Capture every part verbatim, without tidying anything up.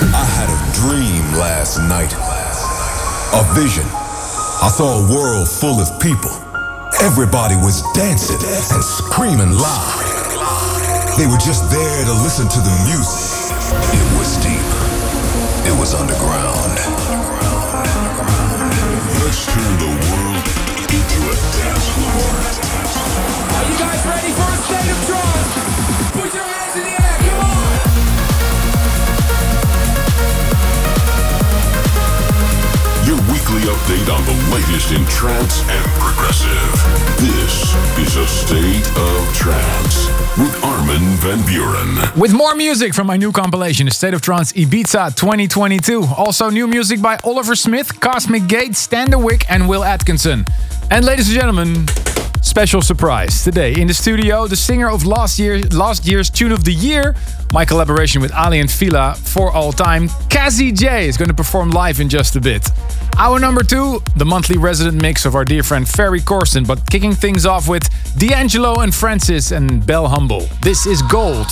I had a dream last night. A vision. I saw a world full of people. Everybody was dancing and screaming loud. They were just there to listen to the music. It was deep. It was underground. Let's turn the world into a dance floor. Are you guys ready for a state of trance? Put your hands in the air, come on! Your weekly update on the latest in trance and progressive. This is a State of Trance with Armin van Buuren. With more music from my new compilation, A State of Trance Ibiza twenty twenty-two. Also new music by Oliver Smith, Cosmic Gate, Stan de Wick and Will Atkinson. And ladies and gentlemen, special surprise. Today in the studio, the singer of last year, last year's Tune of the Year, my collaboration with Ali and Fila for all time, Kazzy J is going to perform live in just a bit. Hour number two, the monthly resident mix of our dear friend Ferry Corsten, but kicking things off with D'Angelo and Francis and Bell Humble. This is Gold.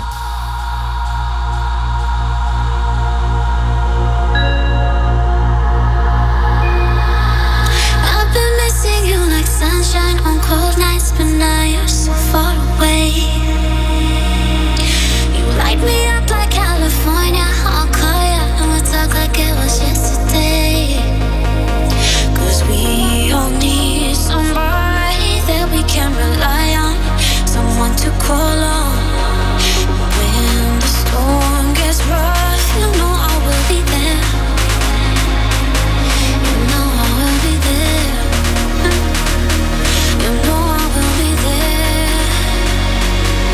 I've been missing you like sunshine on cold nights, but now you're so far away. You light me up like California, I'll call you and we'll talk like it was yesterday. Cause we all need somebody that we can rely on, someone to call on. When the storm gets rough, you know I will be there. You know I will be there. You know I will be there.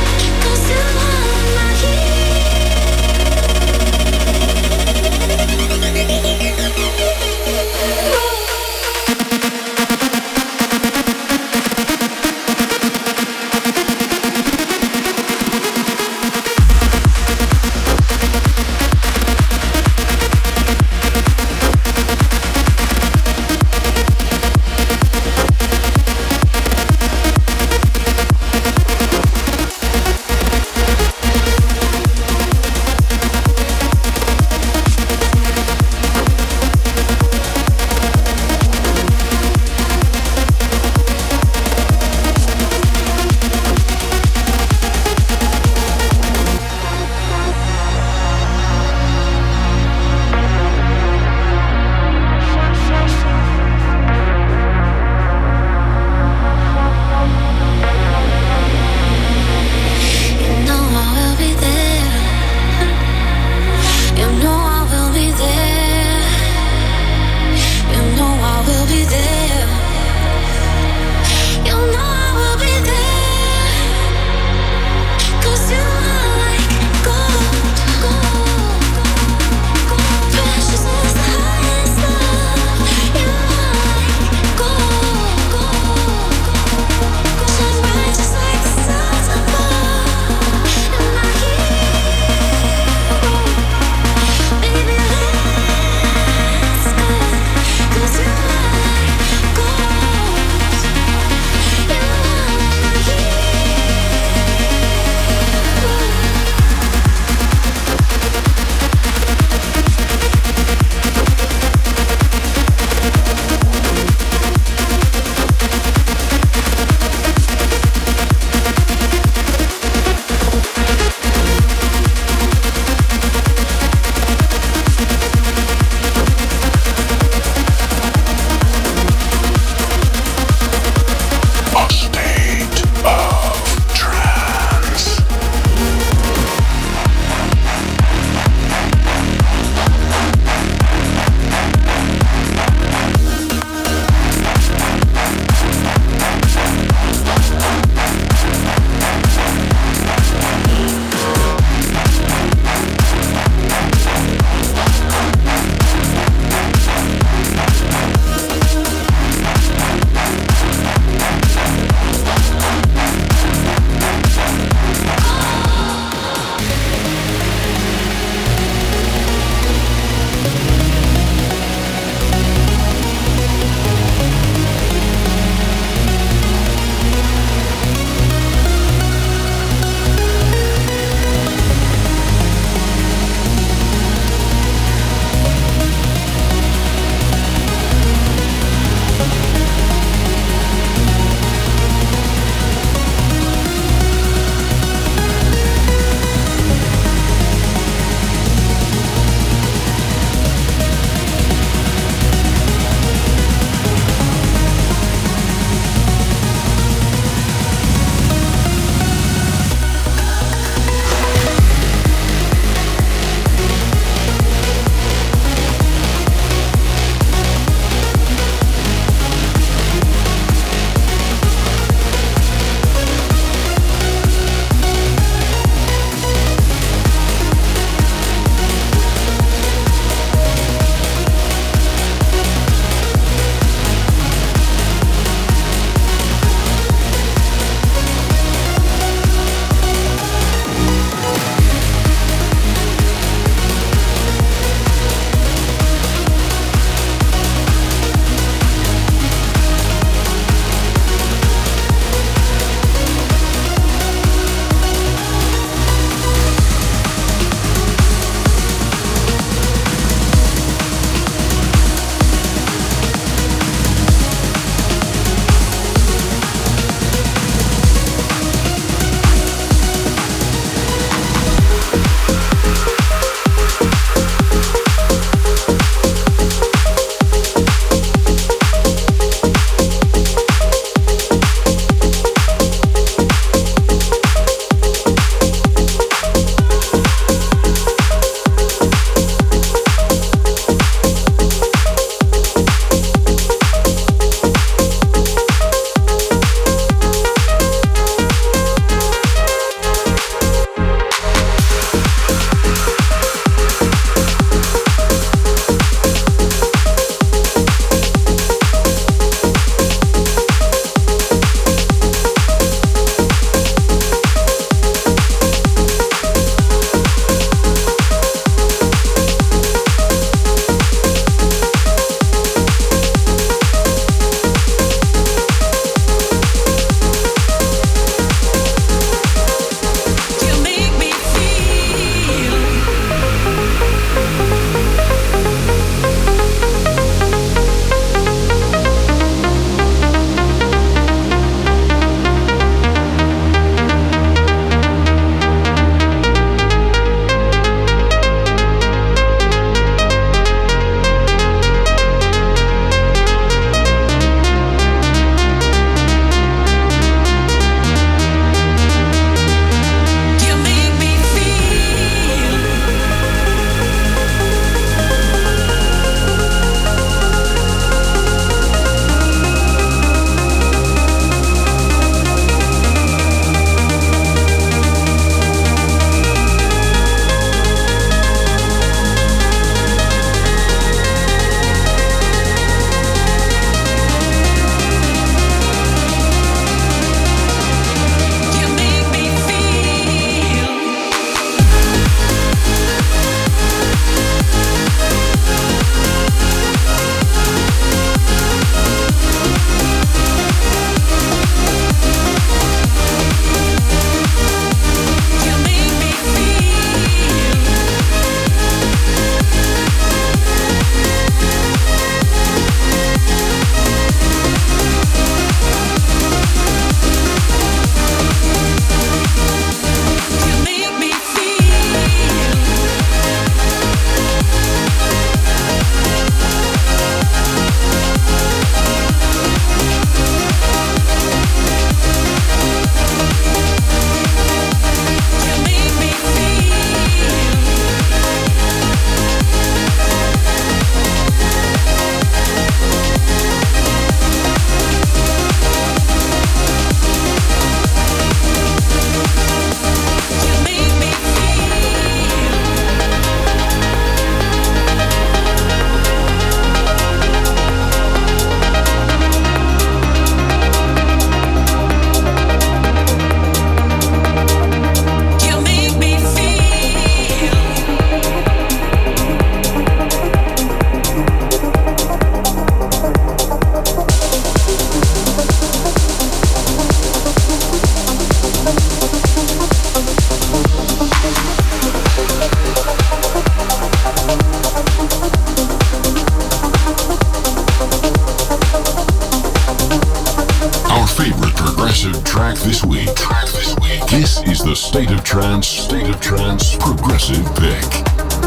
State of Trance, State of Trance Progressive Pick.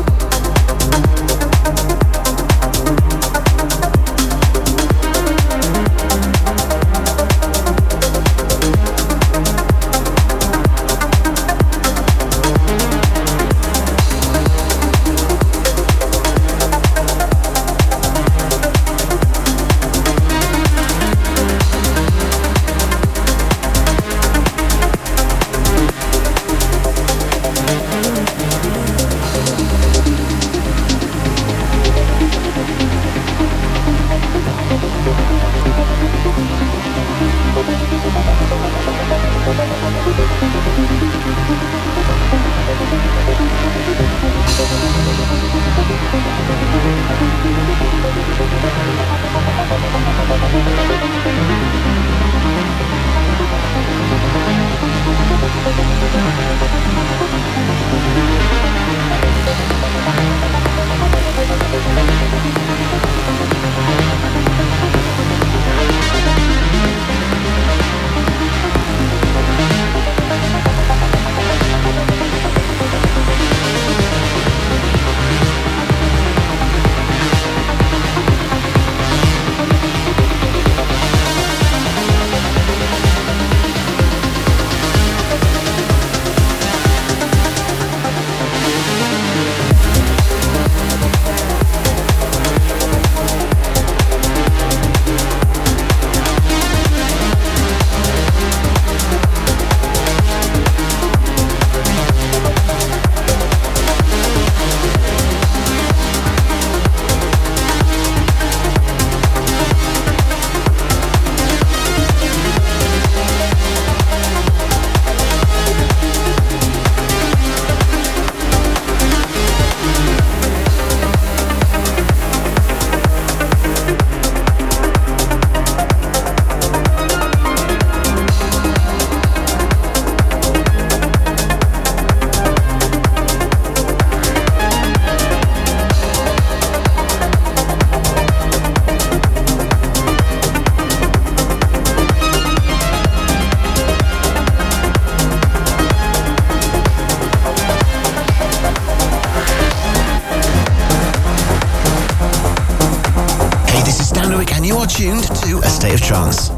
Tuned to A State of Trance.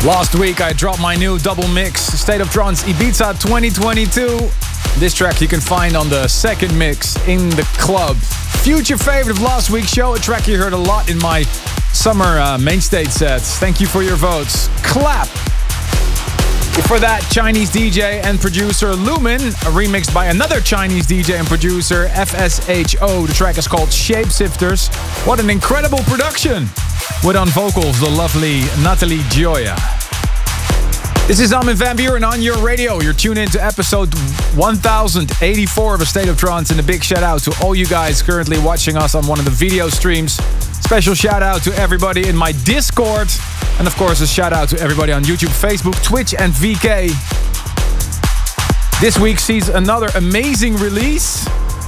Last week I dropped my new double mix, State of Trance Ibiza twenty twenty-two. This track you can find on the second mix in the club. Future favorite of last week's show, a track you heard a lot in my summer uh, main stage sets. Thank you for your votes. Clap! For that, Chinese D J and producer Lumen, remixed by another Chinese D J and producer, F S H O. The track is called Shapeshifters. What an incredible production! With on vocals, the lovely Natalie Gioia. This is Armin van Buuren on your radio. You're tuned in to episode one thousand eighty-four of A State of Trance, and a big shout out to all you guys currently watching us on one of the video streams. Special shout out to everybody in my Discord. And of course, a shout out to everybody on YouTube, Facebook, Twitch, and V K. This week sees another amazing release.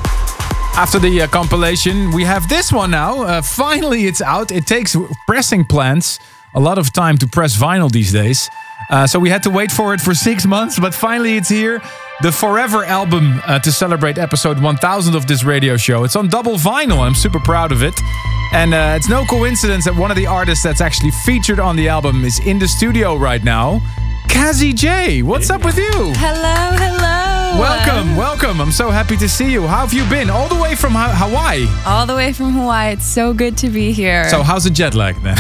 After the uh, compilation, we have this one now. Uh, finally, it's out. It takes pressing plants a lot of time to press vinyl these days. Uh, so we had to wait for it for six months, but finally it's here. The Forever album uh, to celebrate episode one thousand of this radio show. It's on double vinyl. I'm super proud of it. And uh, it's no coincidence that one of the artists that's actually featured on the album is in the studio right now. Kazi J, what's up with you? Hello, hello. Welcome, welcome. I'm so happy to see you. How have you been? All the way from ha- Hawaii? All the way from Hawaii. It's so good to be here. So how's the jet lag then?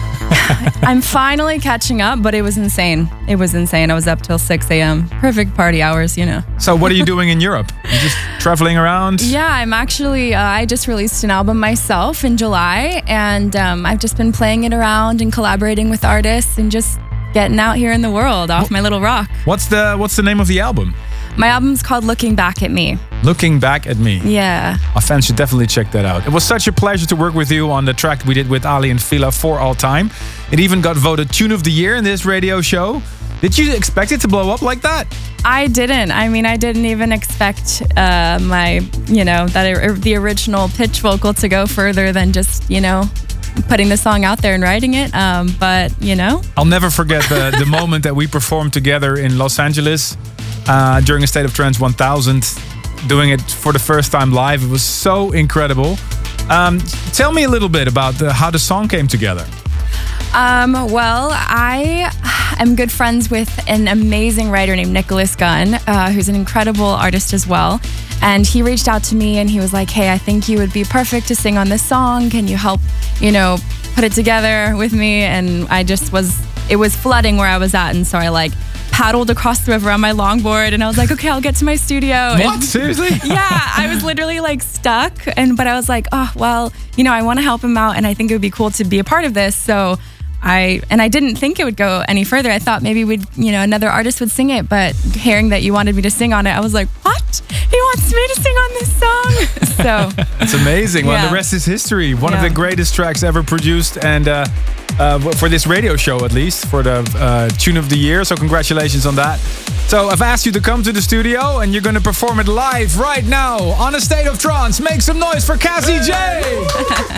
I'm finally catching up, but it was insane. It was insane. I was up till six a.m. Perfect party hours, you know. So what are you doing in Europe? You just traveling around? Yeah, I'm actually, uh, I just released an album myself in July, and um, I've just been playing it around and collaborating with artists and just getting out here in the world off my little rock. What's the What's the name of the album? My album's called Looking Back at Me. Looking Back at Me. Yeah. Our fans should definitely check that out. It was such a pleasure to work with you on the track we did with Ali and Fila, For All Time. It even got voted Tune of the Year in this radio show. Did you expect it to blow up like that? I didn't. I mean, I didn't even expect uh, my, you know, that er, the original pitch vocal to go further than just, you know, putting the song out there and writing it. Um, but, you know. I'll never forget the, the moment that we performed together in Los Angeles uh, during A State of Trance one thousand, doing it for the first time live. It was so incredible. Um, tell me a little bit about the, how the song came together. Um, well, I am good friends with an amazing writer named Nicholas Gunn, uh, who's an incredible artist as well. And he reached out to me and he was like, hey, I think you would be perfect to sing on this song. Can you help, you know, put it together with me? And I just was, it was flooding where I was at. And so I like paddled across the river on my longboard and I was like, okay, I'll get to my studio. What? And, Seriously? Yeah, I was literally like stuck. And, but I was like, oh, well, you know, I want to help him out and I think it would be cool to be a part of this. So I, and I didn't think it would go any further. I thought maybe we'd, you know, another artist would sing it, but hearing that you wanted me to sing on it, I was like, what? He wants me to sing on this song? So it's amazing. Well, yeah. The rest is history. One yeah. of the greatest tracks ever produced, and uh, uh, for this radio show at least, for the uh, Tune of the Year. So congratulations on that. So I've asked you to come to the studio, and you're going to perform it live right now on A State of Trance. Make some noise for Kazi J.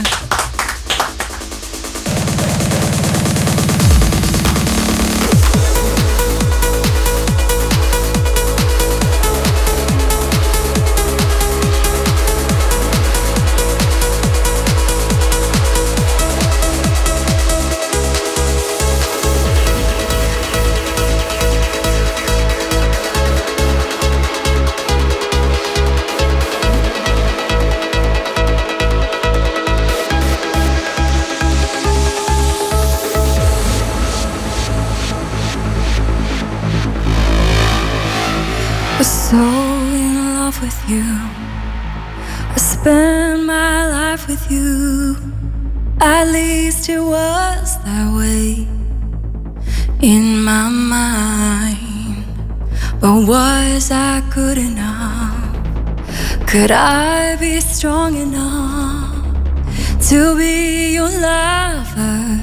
So in love with you, I spend my life with you. At least it was that way in my mind. But was I good enough? Could I be strong enough to be your lover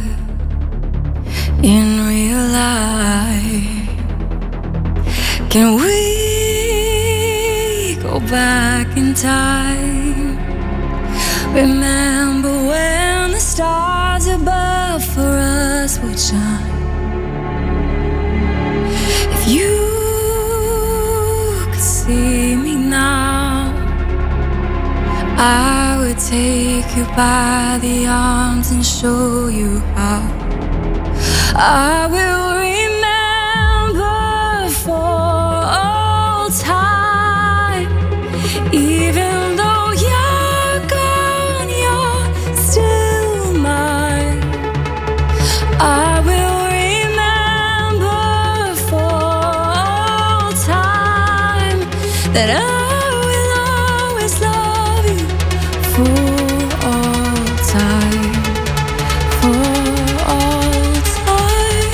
in real life? Can we go back in time? Remember when the stars above for us would shine? If you could see me now, I would take you by the arms and show you how I will remember for all time. Even though you're gone, you're still mine. I will remember for all time that I will always love you for all time. For all time.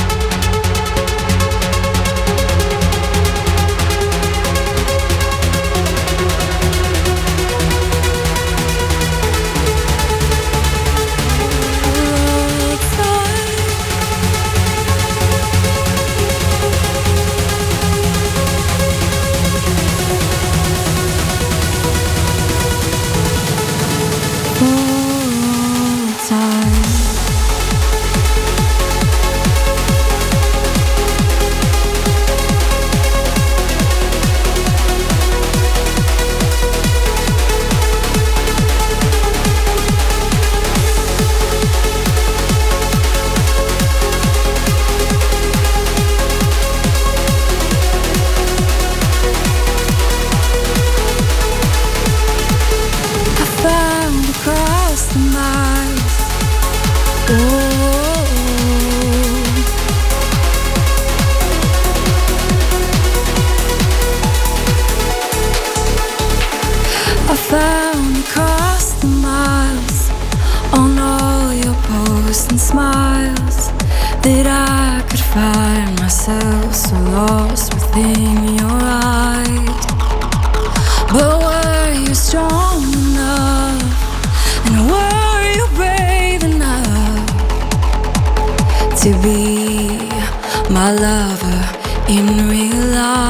That I could find myself so lost within your eyes. But were you strong enough? And were you brave enough to be my lover in real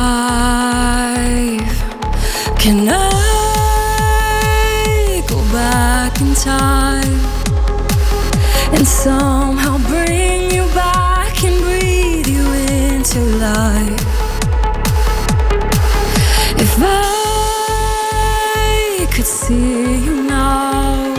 life? Can I go back in time and somehow bring you back and breathe you into life? If I could see you now,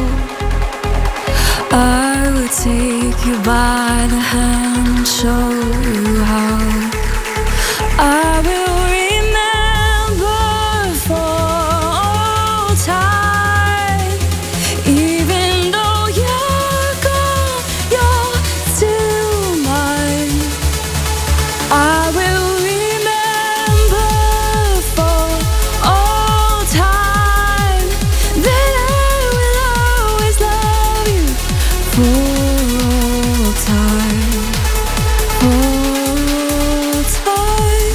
I would take you by the hand and show you how. I will remember for all time. Even though you're gone, you're still mine. I will remember for all time that I will always love you for all time, for all time.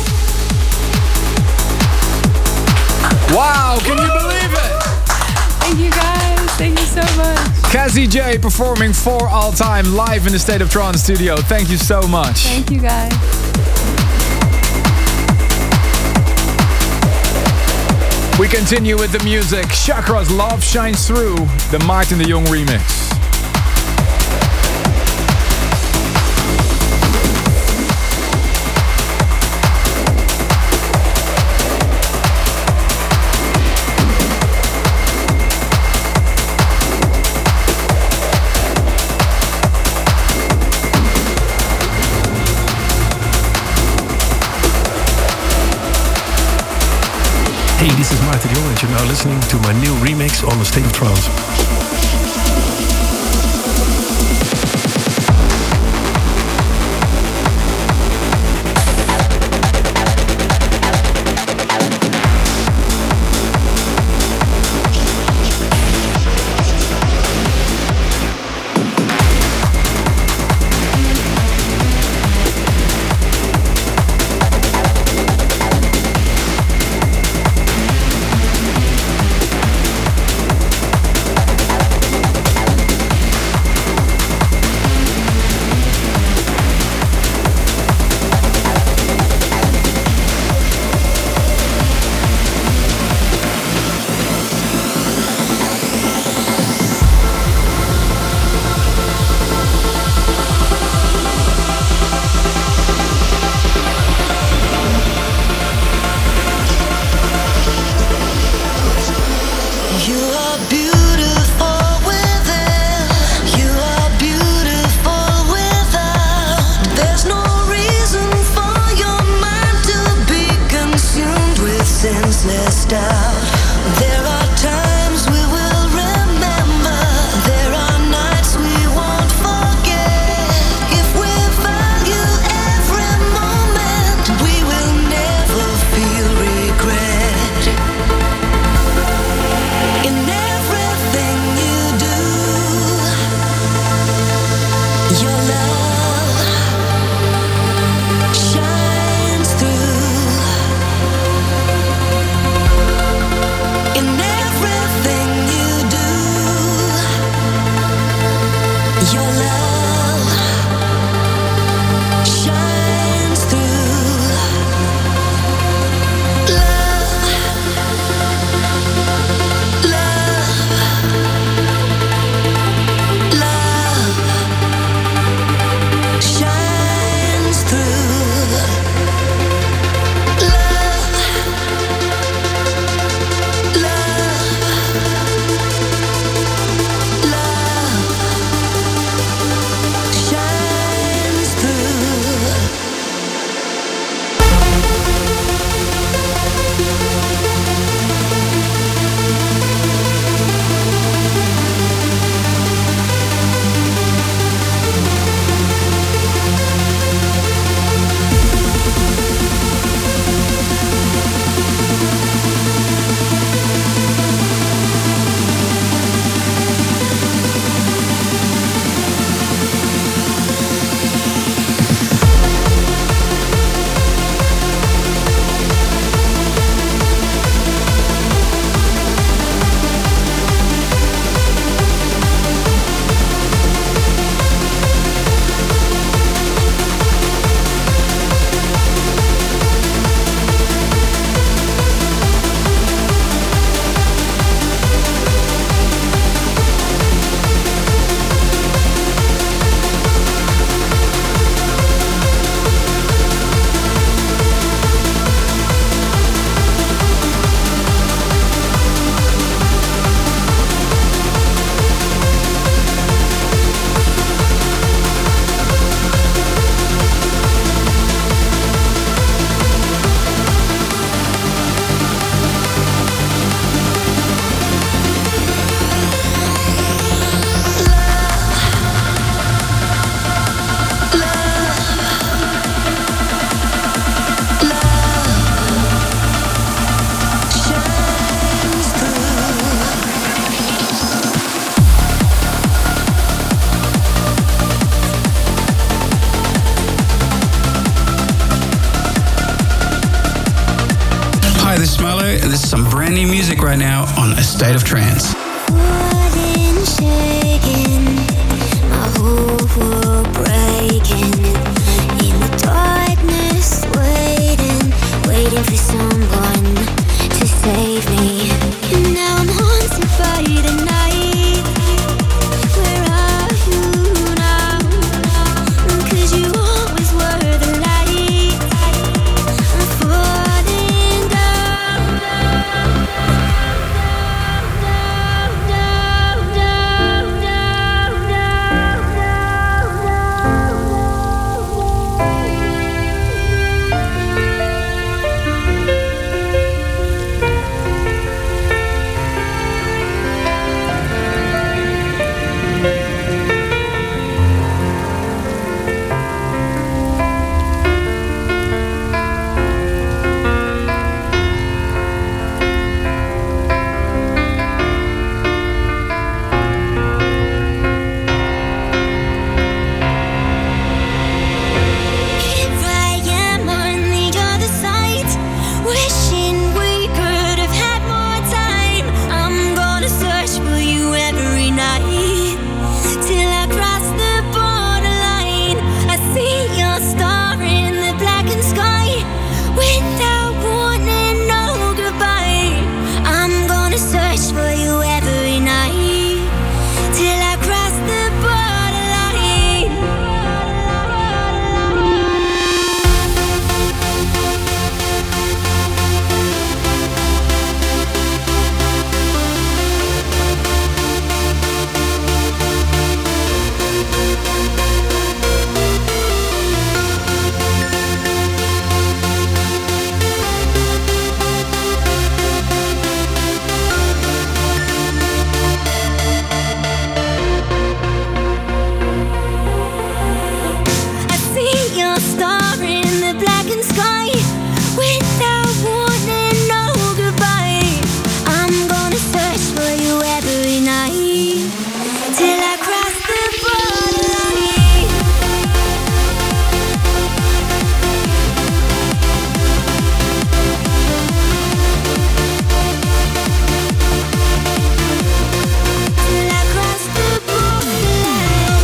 Wow, can you believe it? Thank you guys. Thank you so much. Cassie J performing For All Time live in the State of Trance studio. Thank you so much. Thank you guys. We continue with the music. Chakra's Love Shines Through, the Martin de Jong remix. Hey, this is Martin de Jong and you're now listening to my new remix on the State of Trance. brand new music right now on A State of Trance. Falling, shaking, my whole world breaking. In the darkness, waiting, waiting for someone to save me. And now I'm haunted by the night. Where are you now? 'Cause you always were the light. I'm falling down, down, down, down, down, down, down, Here I am on the other side, wishing we could have had more time. I'm gonna search for you every night till I cross the borderline. I see your star in the blackened sky without warning, no goodbye. I'm gonna search for you every night till I cross the borderline. I see your star in the blackened sky without warning, no goodbye. I'm gonna search for you every night till I cross the borderline. Till I cross the borderline.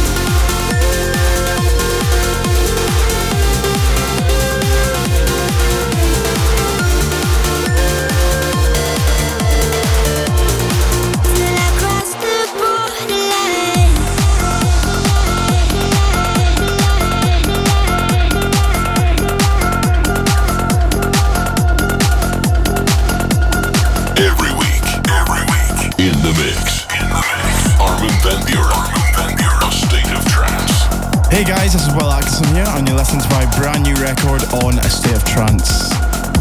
Till I cross the borderline. Every week, every week, in the mix, in the mix. Armin van Buuren, Armin van Buuren, A State of Trance. Hey guys, this is Will Atkinson here, and you're listening to my brand new record on A State of Trance.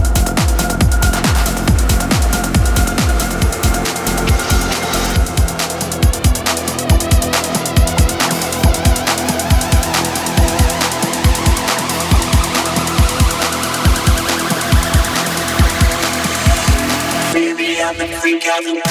Baby, I'm the freak of the week.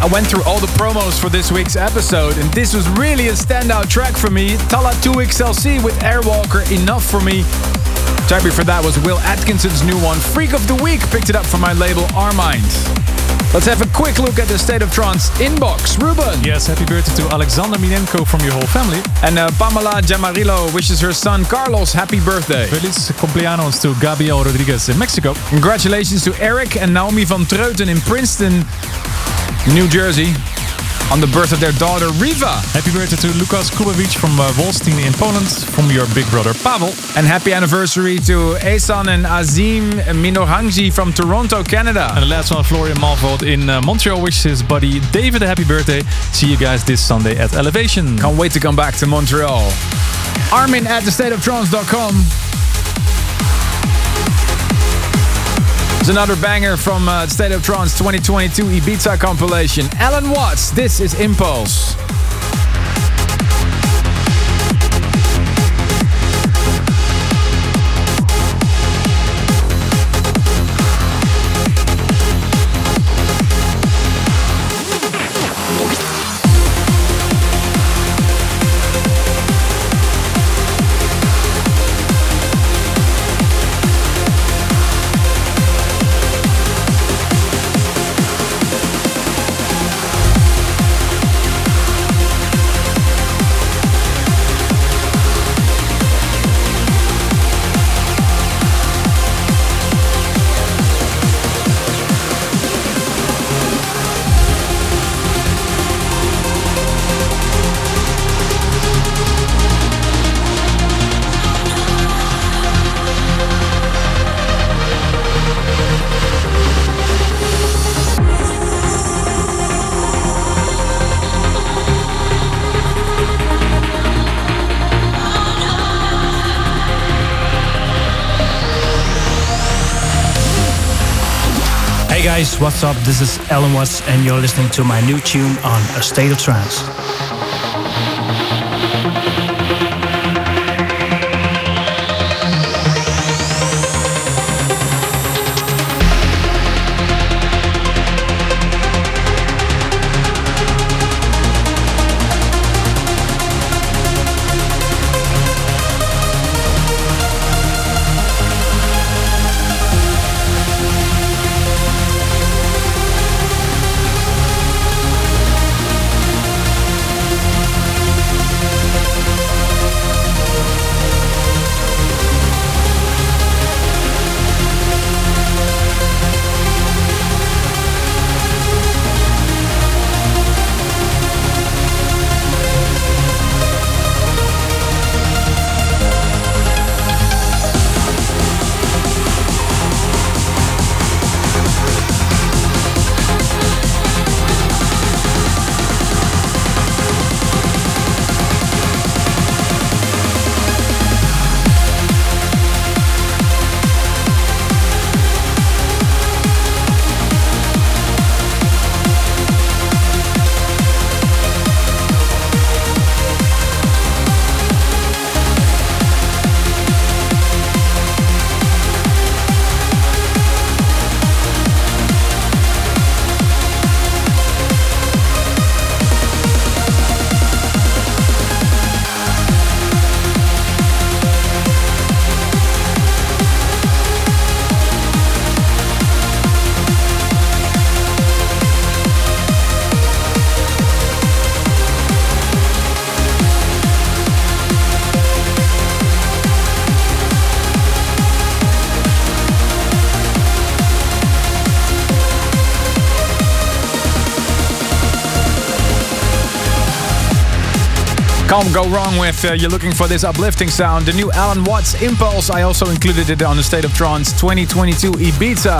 I went through all the promos for this week's episode, and this was really a standout track for me. Talla two X L C with Airwalker, Enough For Me. Track before that was Will Atkinson's new one, Freak of the Week, picked it up from my label Armind. Let's have a quick look at the State of Trance inbox. Ruben. Yes, happy birthday to Alexander Minenko from your whole family. And uh, Pamela Jamarillo wishes her son Carlos happy birthday. Feliz cumpleaños to Gabriel Rodriguez in Mexico. Congratulations to Eric and Naomi van Treuten in Princeton, New Jersey, on the birth of their daughter Riva. Happy birthday to Lukas Kubowicz from uh, Wolstein in Poland, from your big brother Pavel. And happy anniversary to Ehsan and Azim Minohangji from Toronto, Canada. And the last one, Florian Malvold in uh, Montreal, wishes his buddy David a happy birthday. See you guys this Sunday at Elevation. Can't wait to come back to Montreal. Armin at the state of trance dot com. There's another banger from uh, State of Trance twenty twenty-two Ibiza compilation. Alan Watts, this is Impulse. Hey guys, what's up? This is Alan Watts and you're listening to my new tune on A State of Trance. Can't go wrong with uh, you're looking for this uplifting sound. The new Alan Watts Impulse. I also included it on the State of Trance twenty twenty-two Ibiza.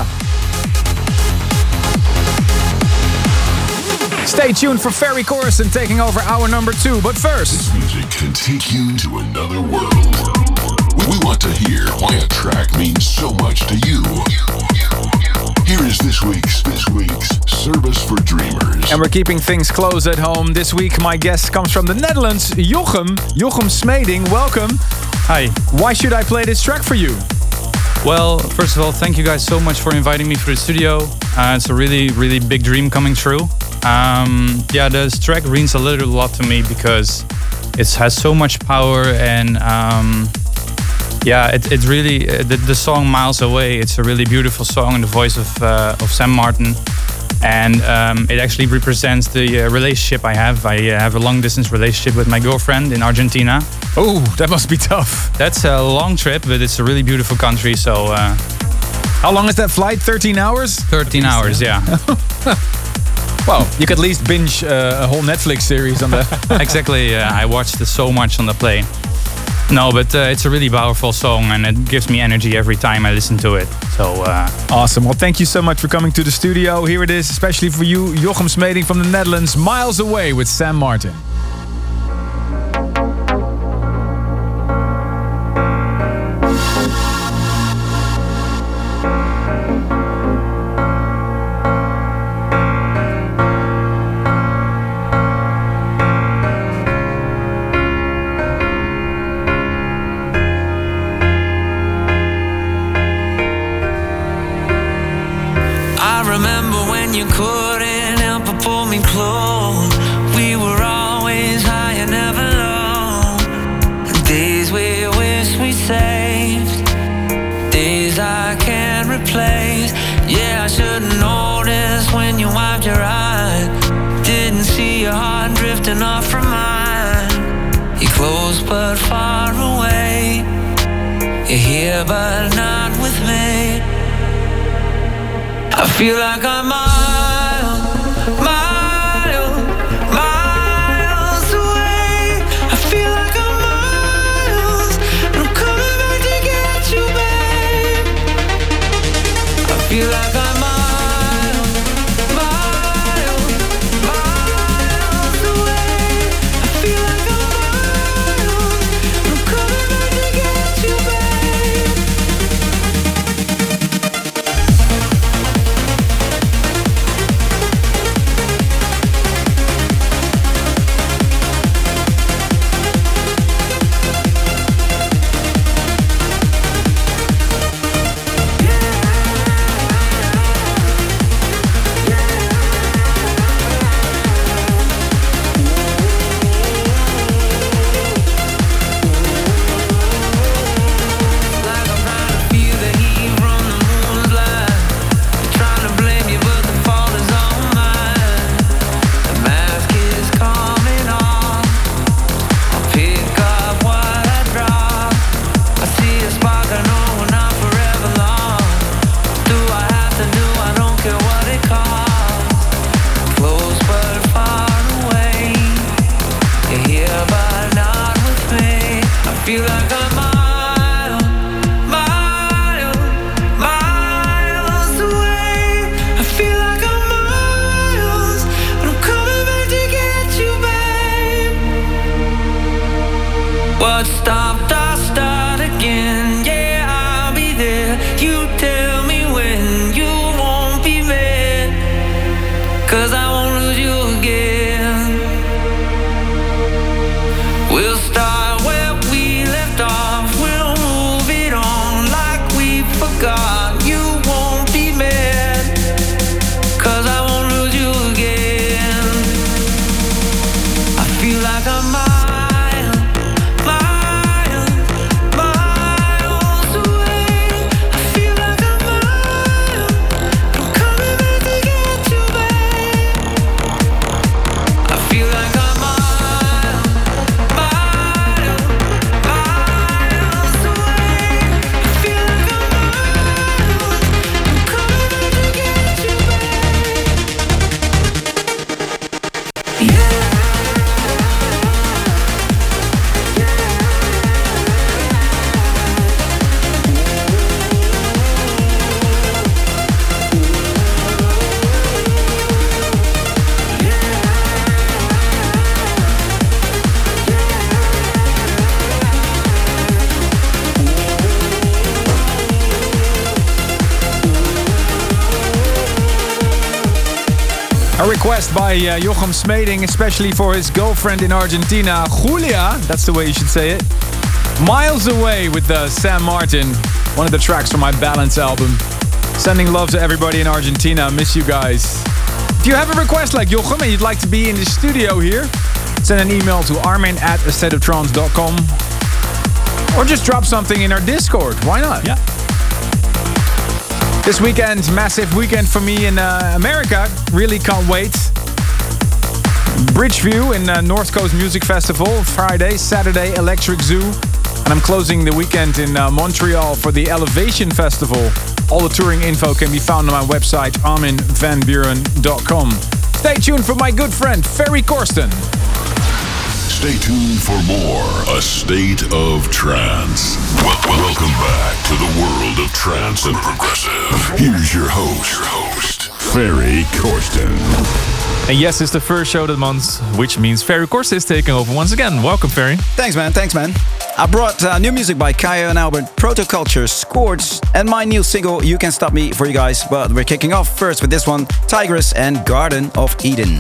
Stay tuned for Ferry Corsten taking over hour number two. But first, this music can take you to another world. We want to hear why a track means so much to you. Here is this week's this week's Service for Dreamers. And we're keeping things close at home. This week my guest comes from the Netherlands, Jochem. Jochem Smeding, welcome. Hi. Why should I play this track for you? Well, first of all, thank you guys so much for inviting me to the studio. Uh, it's a really, really big dream coming true. Um, yeah, this track means a little lot to me because it has so much power and um, yeah, it, it really uh, the, the song "Miles Away." It's a really beautiful song in the voice of uh, of Sam Martin, and um, it actually represents the uh, relationship I have. I uh, have a long distance relationship with my girlfriend in Argentina. Oh, that must be tough. That's a long trip, but it's a really beautiful country. So, uh, how long is that flight? thirteen hours? thirteen hours, yeah. Well, you could at least binge uh, a whole Netflix series on that. Exactly. Uh, I watched it so much on the plane. No, but uh, it's a really powerful song and it gives me energy every time I listen to it. So uh, awesome. Well, thank you so much for coming to the studio. Here it is, especially for you, Jochem Smeding from the Netherlands, Miles Away with Sam Martin. You couldn't help but pull me close. We were always high and never low. Days we wish we saved, days I can't replace. Yeah, I should've noticed when you wiped your eye. Didn't see your heart drifting off from mine. You're close but far away. You're here but not with me. I feel like I'm miles, miles, miles away. I feel like I'm miles, and I'm coming back to get you, babe. I feel like I'm miles, miles, miles away. I feel like I'm miles, and I'm coming back to get you, babe. A request by uh, Jochem Smeding, especially for his girlfriend in Argentina, Julia. That's the way you should say it. Miles Away with uh, Sam Martin, one of the tracks from my Balance album. Sending love to everybody in Argentina. Miss you guys. If If you have a request like Jochem and you'd like to be in the studio here, send an email to armin at a state of trance dot com or just drop something in our Discord. Why not? Yeah. This weekend, massive weekend for me in uh, America. Really can't wait. Bridgeview in uh, North Coast Music Festival, Friday, Saturday, Electric Zoo. And I'm closing the weekend in uh, Montreal for the Elevation Festival. All the touring info can be found on my website, armin van buuren dot com. Stay tuned for my good friend, Ferry Corsten. Stay tuned for more A State of Trance. Wel- welcome back to the world of trance and progressive. Here's your host, your host, Ferry Corsten. And yes, it's the first show of the month, which means Ferry Corsten is taking over once again. Welcome, Ferry. Thanks, man. Thanks, man. I brought uh, new music by Kaya and Albert, Protoculture, Scorch, and my new single, You Can't Stop Me, for you guys. But we're kicking off first with this one, Tigress and Garden of Eden.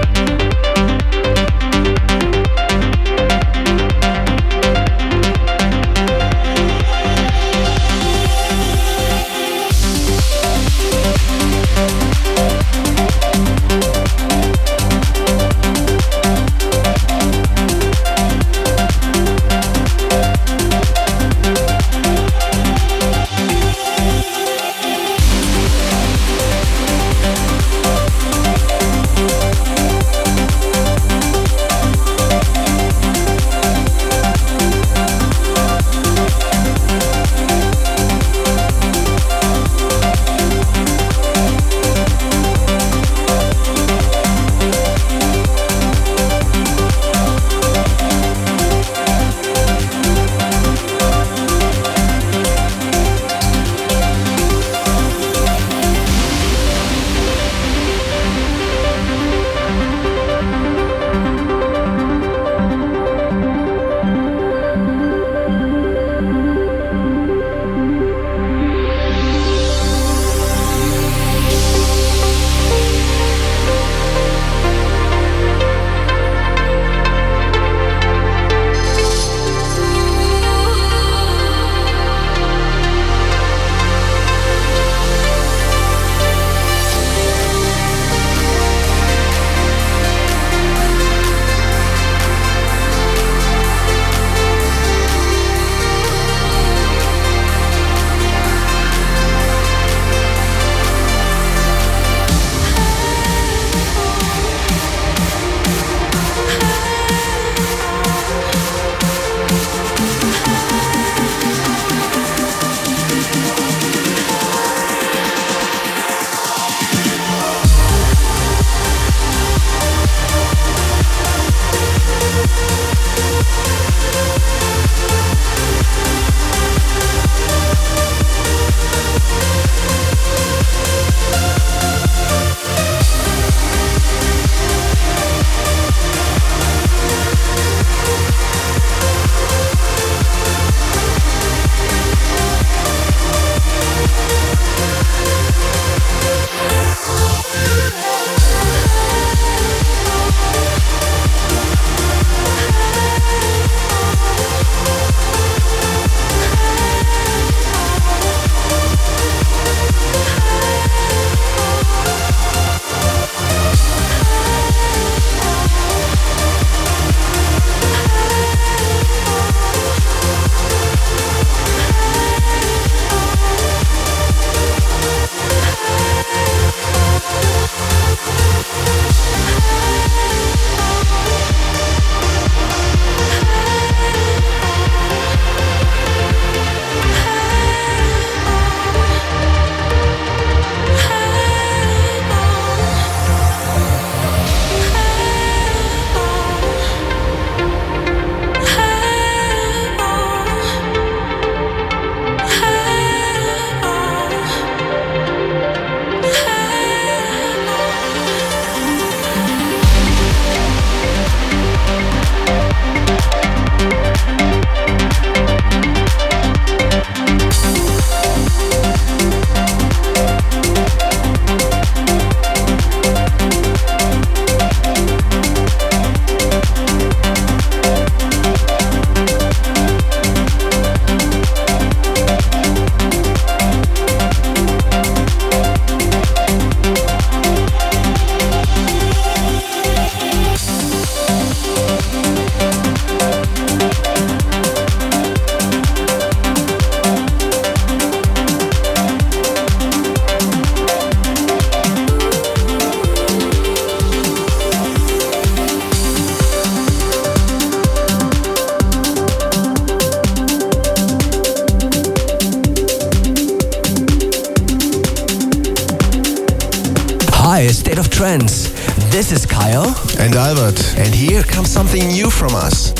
Thank State of Trance. This is Kyle. And Albert. And here comes something new from us.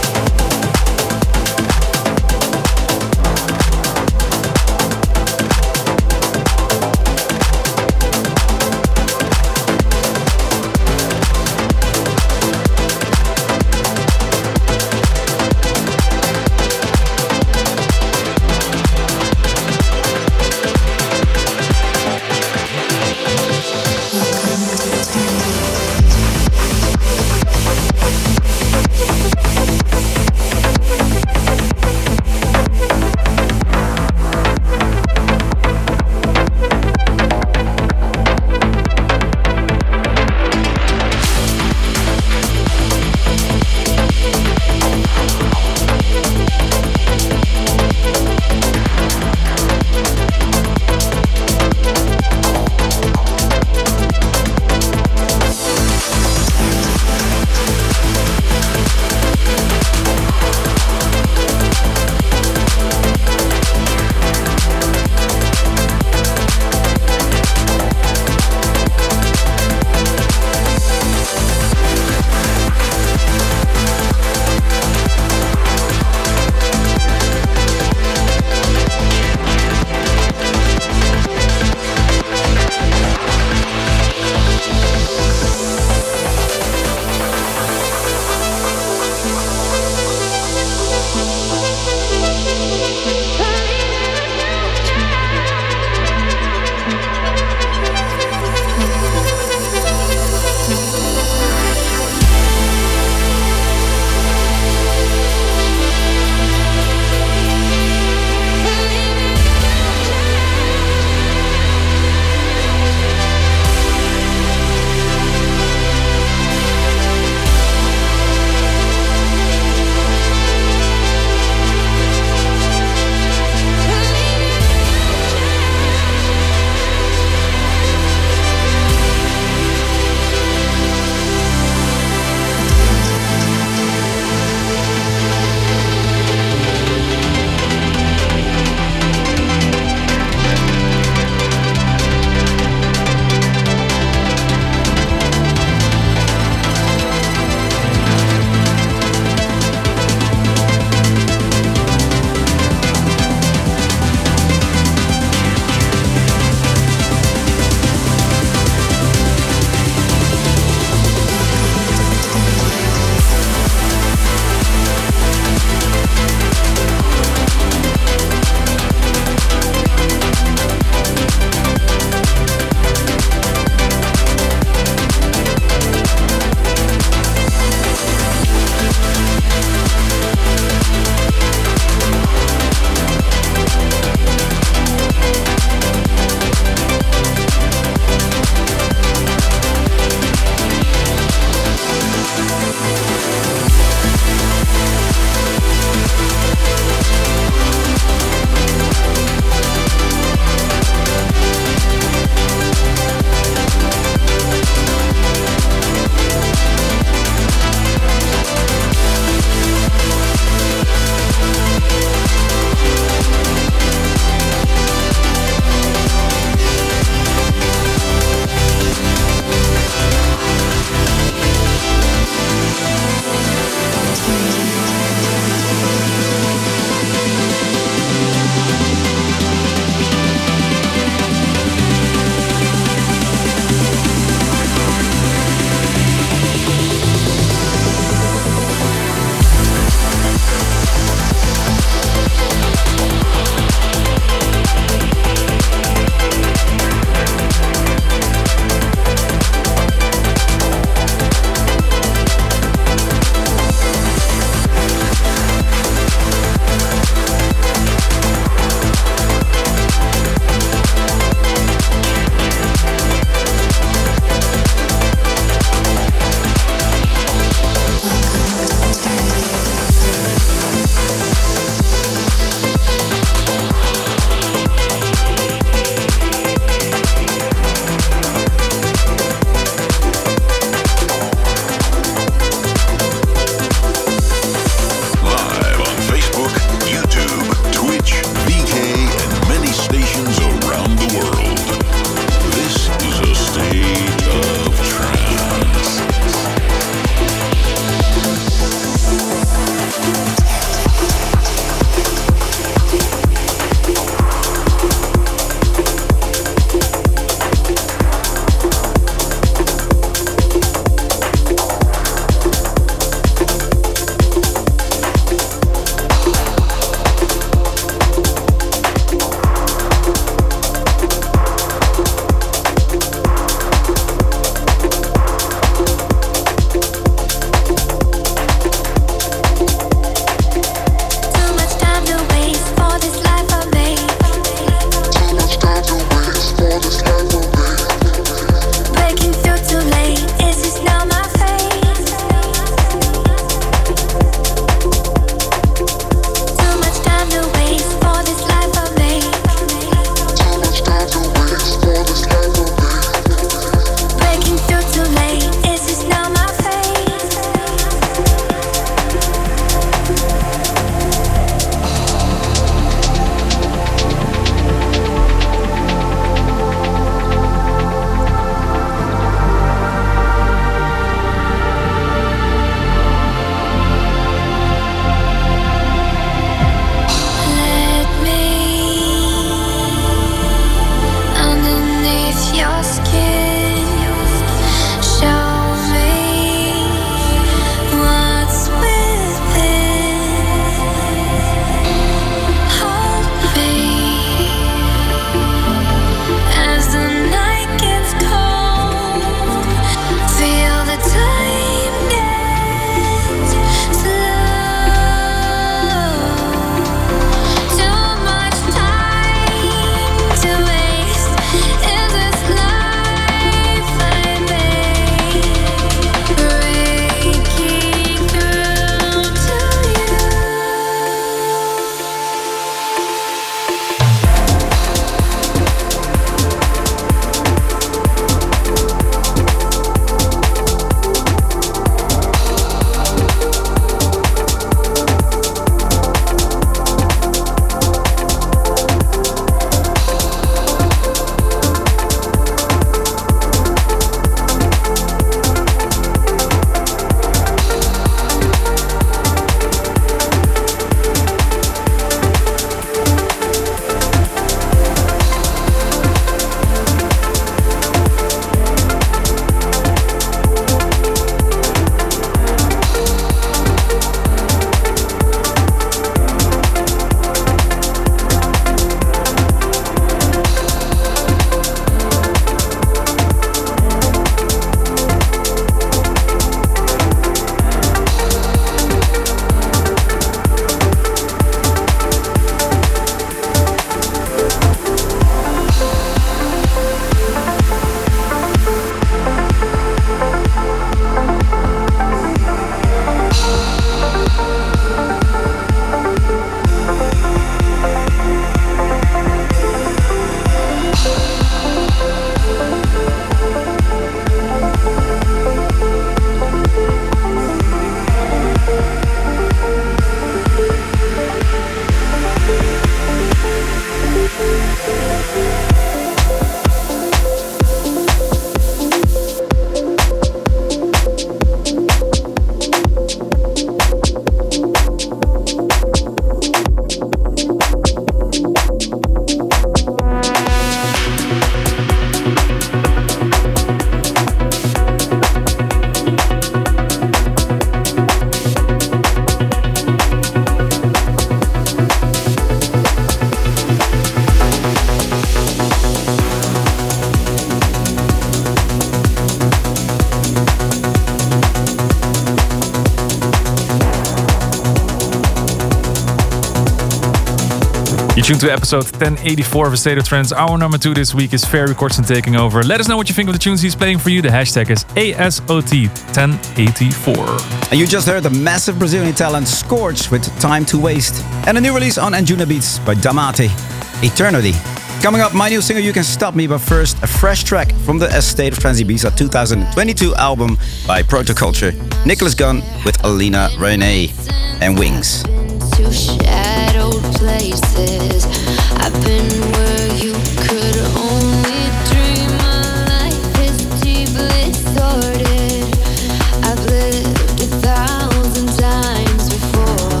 You're tuned to episode ten eighty-four of A State of Trance. Our number two this week is Ferry Corsten taking over. Let us know what you think of the tunes he's playing for you. The hashtag is A S O T ten eighty-four. And you just heard the massive Brazilian talent Scorch with Time to Waste. And a new release on Anjuna Beats by Damate, Eternity. Coming up, my new single You Can Stop Me, but first a fresh track from the A State of Trance Ibiza twenty twenty-two album by Protoculture, Nicholas Gunn with Alina Renee and Wings. To shadowed places, I've been where you could only dream. My life is deeply sorted. I've lived a thousand times before.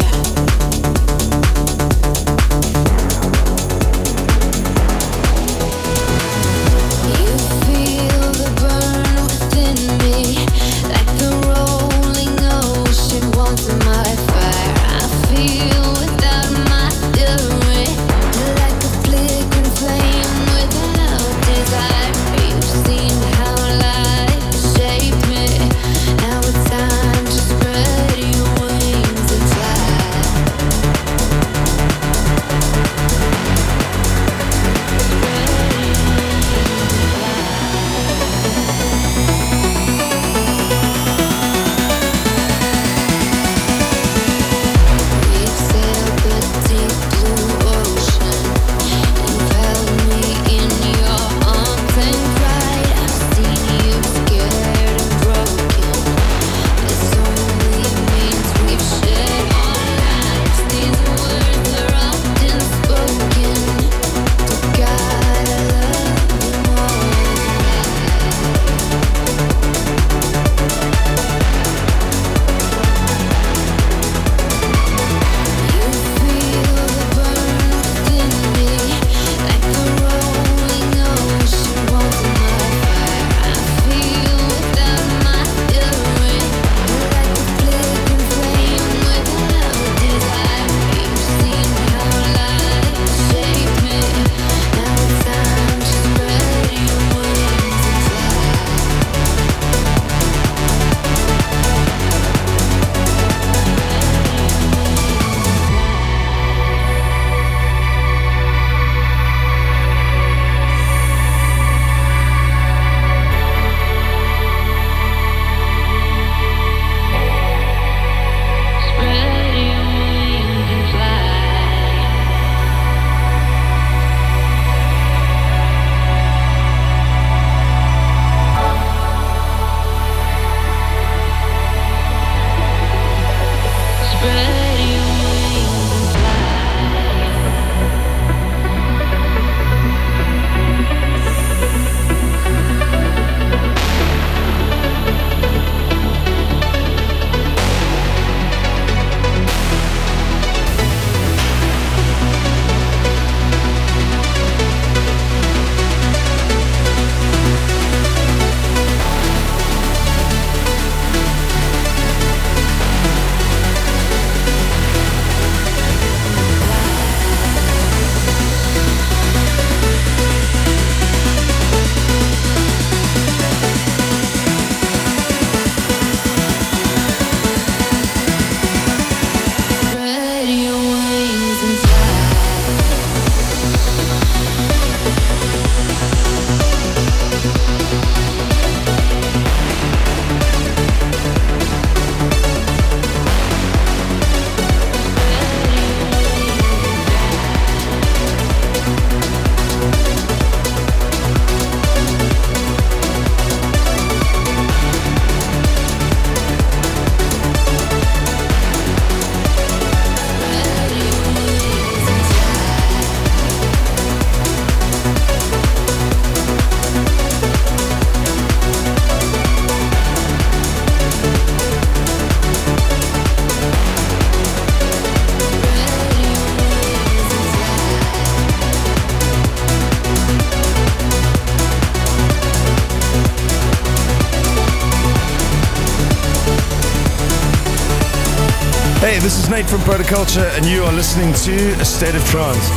You feel the burn within me, like the rolling ocean wants my fire. I feel without my fury, like a flickering flame without desire. You've seen how life shaped me. Now it's time to spread your wings and Hey, this is Nate from Protoculture, and you are listening to A State of Trance.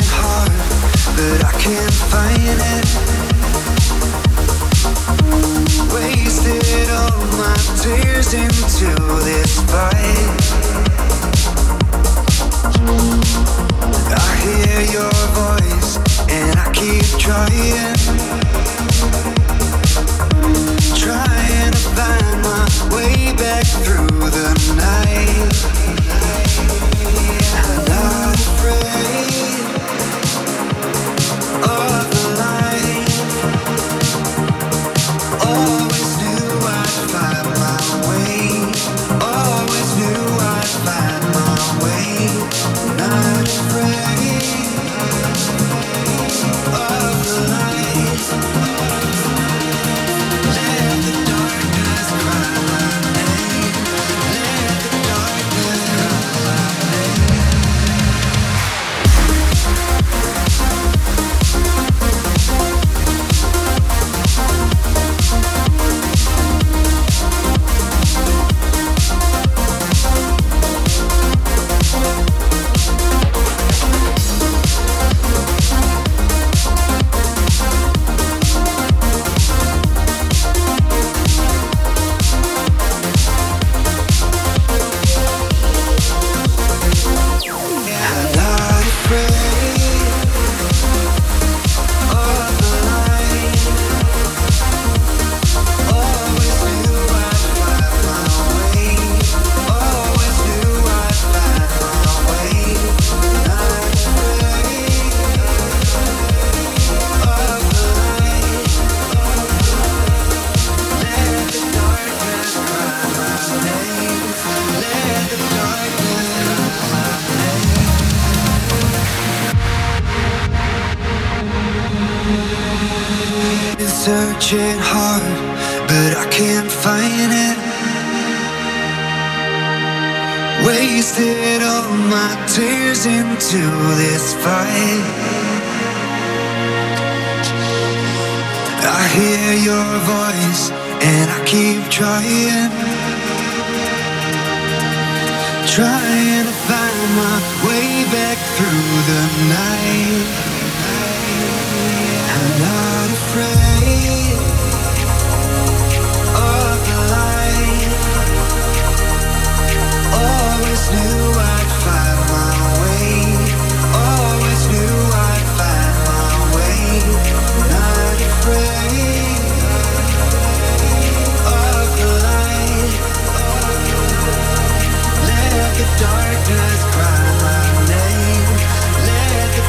hard, but I can't find it. Wasted all my tears into this fight. I hear your voice and I keep trying, trying to find my way back through the night. I'm not afraid of the light. Always knew I'd find my way. Always knew I'd find my way. Not afraid of the light. Let the darkness cry my name. Let the darkness cry my name. Searching hard, but I can't find it. Wasted all my tears into this fight. I hear your voice and I keep trying, trying to find my way back through the night. I'm not afraid of the light. Always knew I'd find my way. Always knew I'd find my way. Not afraid of the light. Let the darkness cry my name. Let the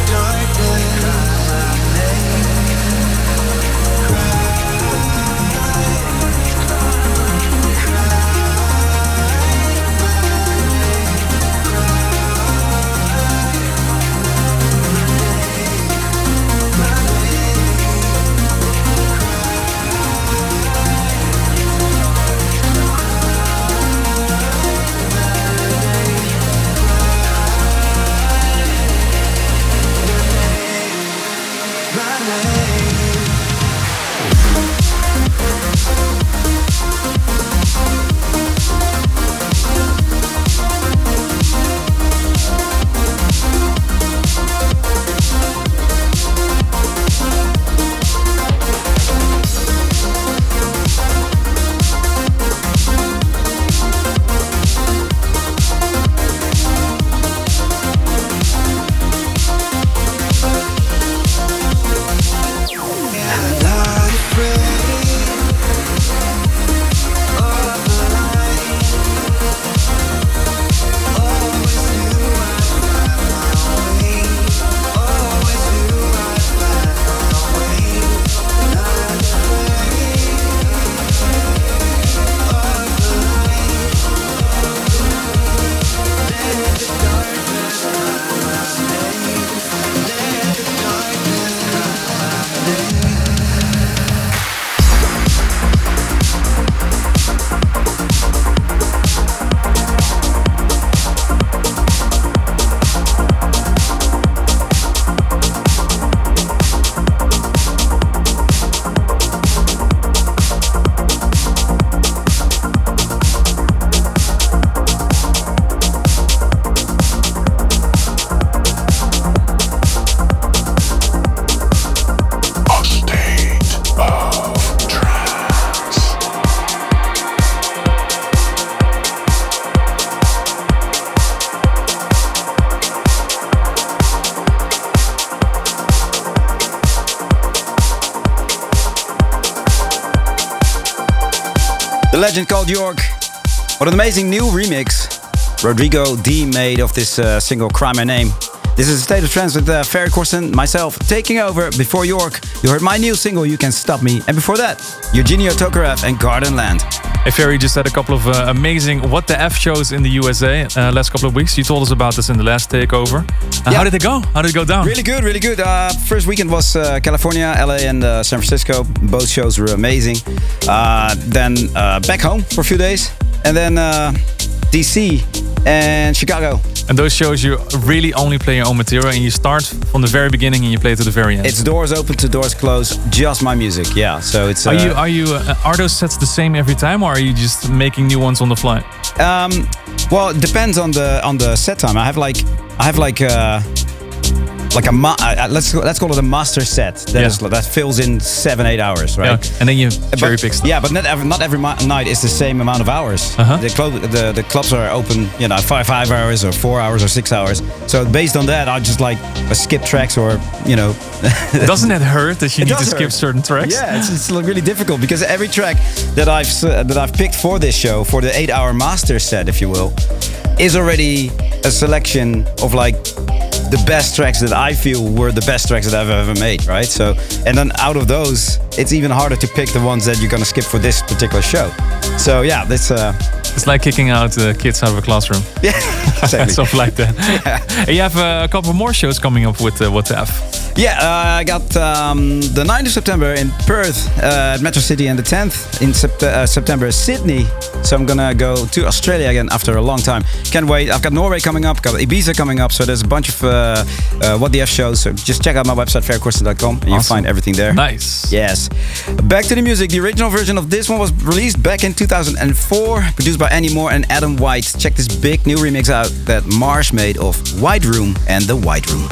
The legend called York. What an amazing new remix Rodrigo D made of this uh, single Cry My Name. This is a State of Trance with uh, Ferry Corsten, myself, taking over. Before York, you heard my new single, You Can Stop Me. And before that, Eugenio Tokarev and Garden Land. Hey Ferry, just had a couple of uh, amazing What the F shows in the U S A uh, last couple of weeks. You told us about this in the last takeover. Uh, Yeah. How did it go? How did it go down? Really good, really good. Uh, first weekend was uh, California, L A, and uh, San Francisco. Both shows were amazing. Uh, then uh, back home for a few days, and then uh, D C and Chicago. And those shows, you really only play your own material, and you start from the very beginning and you play to the very end. It's doors open to doors closed, just my music. Yeah, so it's. Uh, Are you are you uh, are those sets the same every time, or are you just making new ones on the fly? Um, well, it depends on the on the set time. I have like I have like uh, like a ma- uh, let's let's call it a master set that Yeah. is that fills in seven eight hours, right? Yeah, and then you cherry But- pick stuff. Yeah, but not every, not every ma- night is the same amount of hours. Uh-huh. The, club, the the clubs are open, you know, five five hours or four hours or six hours. So based on that, I just like uh, skip tracks or you know. Doesn't it hurt that you It need to does skip hurt. certain tracks? Yeah, it's, it's really difficult because every track that I've s- uh, that I've picked for this show, for the eight-hour master set, if you will, is already a selection of like the best tracks that I feel were the best tracks that I've ever made, right? So, and then out of those, it's even harder to pick the ones that you're gonna skip for this particular show. So yeah, that's uh, It's like kicking out uh, kids out of a classroom. Yeah, exactly. Stuff like that. And you have uh, a couple more shows coming up with uh, What the F. Yeah, uh, I got um, the ninth of September in Perth uh, at Metro City and the tenth in sept- uh, September Sydney. So I'm gonna go to Australia again after a long time. Can't wait. I've got Norway coming up, got Ibiza coming up. So there's a bunch of uh, uh, What the F shows. So just check out my website, ferry corsten dot com, and you'll Awesome. find everything there. Nice. Yes. Back to the music. The original version of this one was released back in two thousand four, produced by Annie Moore and Adam White. Check this big new remix out that Marsh made of White Room and the White Room.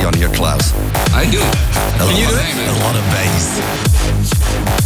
party on your clubs? I do. A Can you do lot- it? A lot of bass.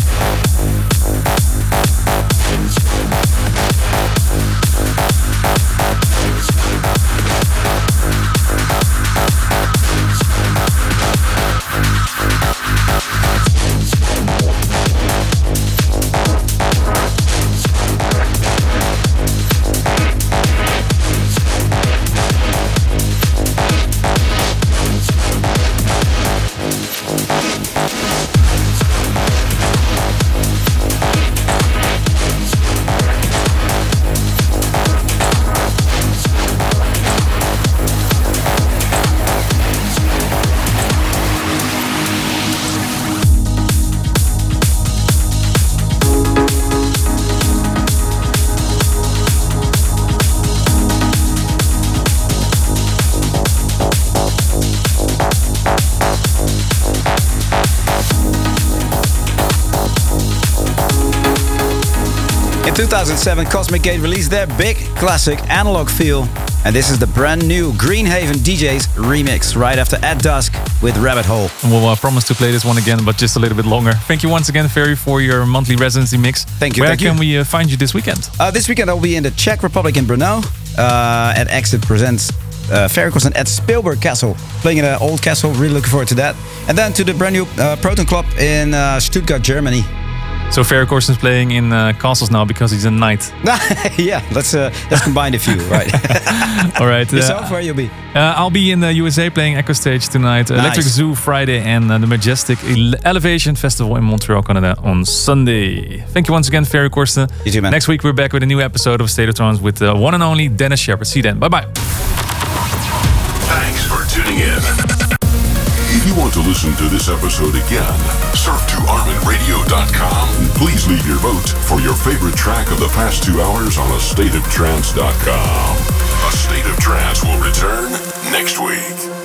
In two thousand seven, Cosmic Gate released their big classic Analog Feel, and this is the brand new Greenhaven D Js remix right after At Dusk with Rabbit Hole. And we'll uh, promise to play this one again, but just a little bit longer. Thank you once again, Ferry, for your monthly residency mix. Thank you. Where thank can you. we uh, find you this weekend? Uh, this weekend I'll be in the Czech Republic in Brno uh, at Exit Presents uh, Ferry Corsten at Spielberg Castle, playing in an old castle. Really looking forward to that. And then to the brand new uh, Proton Club in uh, Stuttgart, Germany. So Ferry Corsten's playing in uh, castles now because he's a knight. Yeah, let's uh, let's combine a few, right? All right. Yourself, where you'll be? Uh, I'll be in the U S A playing Echo Stage tonight, Nice. Electric Zoo Friday, and uh, the Majestic Ele- Elevation Festival in Montreal, Canada on Sunday. Thank you once again, Ferry Corsten. You too, man. Next week we're back with a new episode of State of Trance with the one and only Dennis Shepard. See you then. Bye bye. Thanks for tuning in. If you want to listen to this episode again, surf to armin radio dot com and please leave your vote for your favorite track of the past two hours on a state of trance dot com. A State of Trance will return next week.